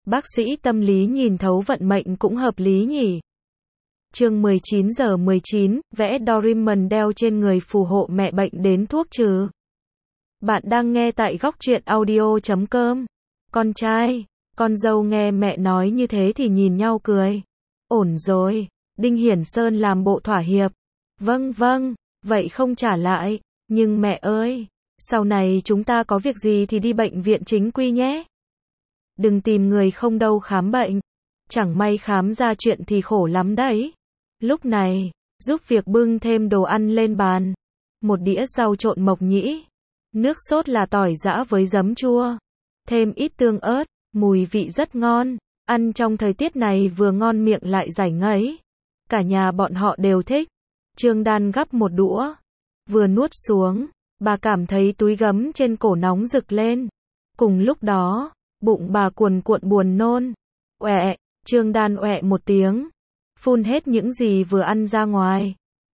Bác sĩ tâm lý nhìn thấu vận mệnh cũng hợp lý nhỉ. Chương 19:19, vẽ Doraemon đeo trên người phù hộ mẹ bệnh đến thuốc trừ. Bạn đang nghe tại góc truyện audio.com. Con trai, con dâu nghe mẹ nói như thế thì nhìn nhau cười. Ổn rồi, Đinh Hiển Sơn làm bộ thỏa hiệp. Vâng vâng, vậy không trả lại, nhưng mẹ ơi, sau này chúng ta có việc gì thì đi bệnh viện chính quy nhé. Đừng tìm người không đâu khám bệnh, chẳng may khám ra chuyện thì khổ lắm đấy. Lúc này, giúp việc bưng thêm đồ ăn lên bàn. Một đĩa rau trộn mộc nhĩ, nước sốt là tỏi giã với giấm chua, thêm ít tương ớt, mùi vị rất ngon. Ăn trong thời tiết này vừa ngon miệng lại giải ngấy. Cả nhà bọn họ đều thích. Trương Đan gắp một đũa, vừa nuốt xuống, bà cảm thấy túi gấm trên cổ nóng rực lên. Cùng lúc đó, bụng bà cuồn cuộn buồn nôn. Oẹ, Trương Đan oẹ một tiếng, phun hết những gì vừa ăn ra ngoài.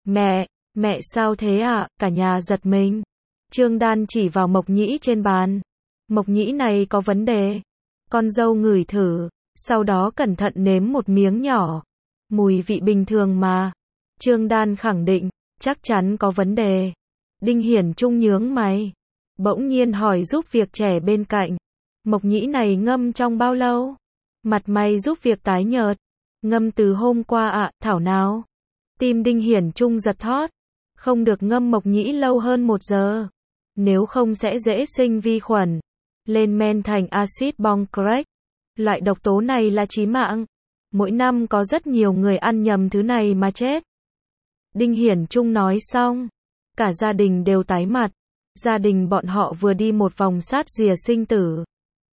Mẹ sao thế ạ? Cả nhà giật mình. Trương Đan chỉ vào mộc nhĩ trên bàn. Mộc nhĩ này có vấn đề. Con dâu ngửi thử, sau đó cẩn thận nếm một miếng nhỏ. Mùi vị bình thường mà. Trương Đan khẳng định, chắc chắn có vấn đề. Đinh Hiển Trung nhướng mày, bỗng nhiên hỏi giúp việc trẻ bên cạnh. Mộc nhĩ này ngâm trong bao lâu? Mặt mày giúp việc tái nhợt. Ngâm từ hôm qua ạ, thảo nào. Tim Đinh Hiển Trung giật thót. Không được ngâm mộc nhĩ lâu hơn 1 giờ. Nếu không sẽ dễ sinh vi khuẩn. Lên men thành axit benzoic. Loại độc tố này là chí mạng. Mỗi năm có rất nhiều người ăn nhầm thứ này mà chết. Đinh Hiển Trung nói xong, cả gia đình đều tái mặt. Gia đình bọn họ vừa đi một vòng sát rìa sinh tử.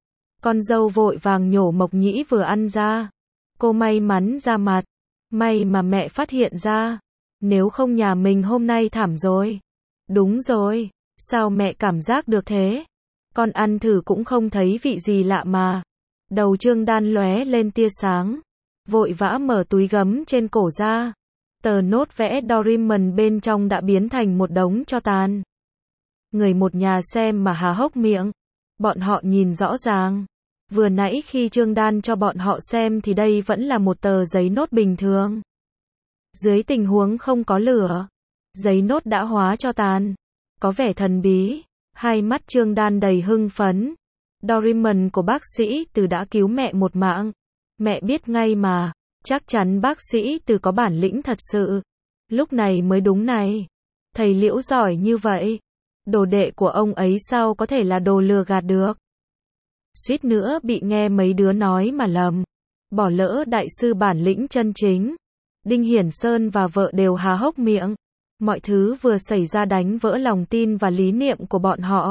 Con dâu vội vàng nhổ mộc nhĩ vừa ăn ra. Cô may mắn ra mặt. May mà mẹ phát hiện ra. Nếu không nhà mình hôm nay thảm rồi. Đúng rồi, sao mẹ cảm giác được thế? Con ăn thử cũng không thấy vị gì lạ mà. Đầu Trương Đan lóe lên tia sáng. Vội vã mở túi gấm trên cổ ra. Tờ nốt vẽ Doraemon bên trong đã biến thành một đống tro tàn. Người một nhà xem mà há hốc miệng. Bọn họ nhìn rõ ràng. Vừa nãy khi Trương Đan cho bọn họ xem thì đây vẫn là một tờ giấy nốt bình thường. Dưới tình huống không có lửa, giấy nốt đã hóa tro tàn. Có vẻ thần bí. Hai mắt Trương Đan đầy hưng phấn. Doraemon của bác sĩ Từ đã cứu mẹ một mạng. Mẹ biết ngay mà. Chắc chắn bác sĩ Từ có bản lĩnh thật sự. Lúc này mới đúng này. Thầy Liễu giỏi như vậy. Đồ đệ của ông ấy sao có thể là đồ lừa gạt được. Suýt nữa bị nghe mấy đứa nói mà lầm. Bỏ lỡ đại sư bản lĩnh chân chính. Đinh Hiển Sơn và vợ đều há hốc miệng. Mọi thứ vừa xảy ra đánh vỡ lòng tin và lý niệm của bọn họ.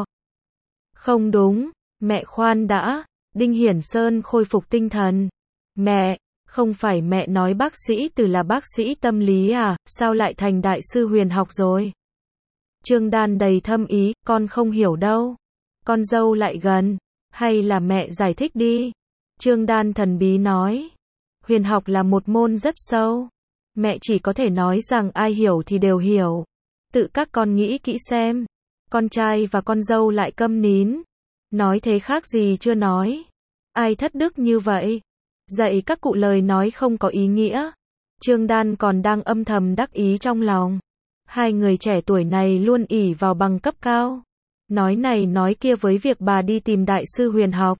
Không đúng, mẹ khoan đã. Đinh Hiển Sơn khôi phục tinh thần. Mẹ, không phải mẹ nói bác sĩ Từ là bác sĩ tâm lý à, sao lại thành đại sư huyền học rồi? Trương Đan đầy thâm ý, con không hiểu đâu. Con dâu lại gần, hay là mẹ giải thích đi? Trương Đan thần bí nói. Huyền học là một môn rất sâu. Mẹ chỉ có thể nói rằng ai hiểu thì đều hiểu. Tự các con nghĩ kỹ xem. Con trai và con dâu lại câm nín. Nói thế khác gì chưa nói. Ai thất đức như vậy? Dạy các cụ lời nói không có ý nghĩa. Trương Đan còn đang âm thầm đắc ý trong lòng. Hai người trẻ tuổi này luôn ỷ vào bằng cấp cao. Nói này nói kia với việc bà đi tìm đại sư huyền học.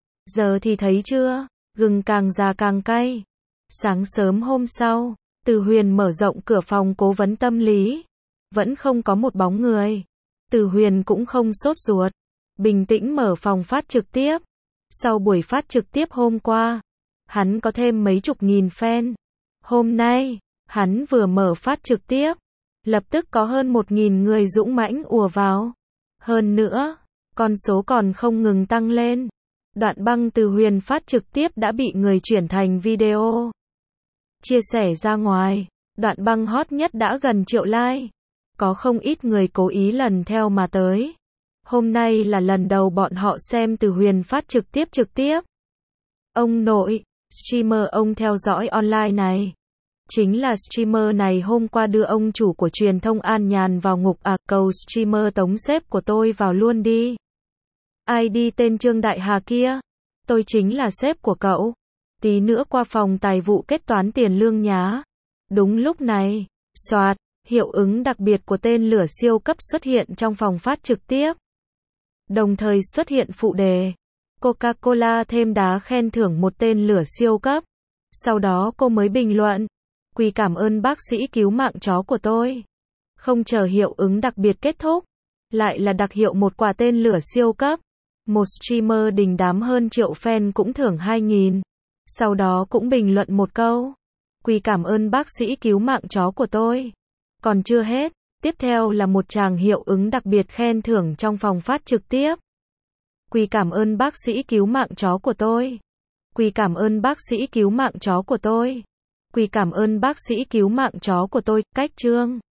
Giờ thì thấy chưa, gừng càng già càng cay. Sáng sớm hôm sau, Từ Huyền mở rộng cửa phòng cố vấn tâm lý. Vẫn không có một bóng người. Từ Huyền cũng không sốt ruột. Bình tĩnh mở phòng phát trực tiếp. Sau buổi phát trực tiếp hôm qua, hắn có thêm mấy chục nghìn fan. Hôm nay, hắn vừa mở phát trực tiếp. Lập tức có hơn 1.000 người dũng mãnh ùa vào. Hơn nữa, con số còn không ngừng tăng lên. Đoạn băng Từ Huyền phát trực tiếp đã bị người chuyển thành video. Chia sẻ ra ngoài, đoạn băng hot nhất đã gần 1 triệu like. Có không ít người cố ý lần theo mà tới. Hôm nay là lần đầu bọn họ xem Từ Huyền phát trực tiếp. Ông nội, streamer ông theo dõi online này. Chính là streamer này hôm qua đưa ông chủ của truyền thông An Nhàn vào ngục à, cầu streamer tống sếp của tôi vào luôn đi. ID tên Trương Đại Hà kia. Tôi chính là sếp của cậu. Tí nữa qua phòng tài vụ kết toán tiền lương nhá. Đúng lúc này, xoạt, hiệu ứng đặc biệt của tên lửa siêu cấp xuất hiện trong phòng phát trực tiếp. Đồng thời xuất hiện phụ đề. Coca-Cola thêm đá khen thưởng một tên lửa siêu cấp. Sau đó cô mới bình luận. Quy cảm ơn bác sĩ cứu mạng chó của tôi. Không chờ hiệu ứng đặc biệt kết thúc. Lại là đặc hiệu một quả tên lửa siêu cấp. Một streamer đình đám hơn triệu fan cũng thưởng 2.000. Sau đó cũng bình luận một câu. Quy cảm ơn bác sĩ cứu mạng chó của tôi. Còn chưa hết, tiếp theo là một tràng hiệu ứng đặc biệt khen thưởng trong phòng phát trực tiếp. Quy cảm ơn bác sĩ cứu mạng chó của tôi. Quy cảm ơn bác sĩ cứu mạng chó của tôi. Quy cảm ơn bác sĩ cứu mạng chó của tôi. Cách chương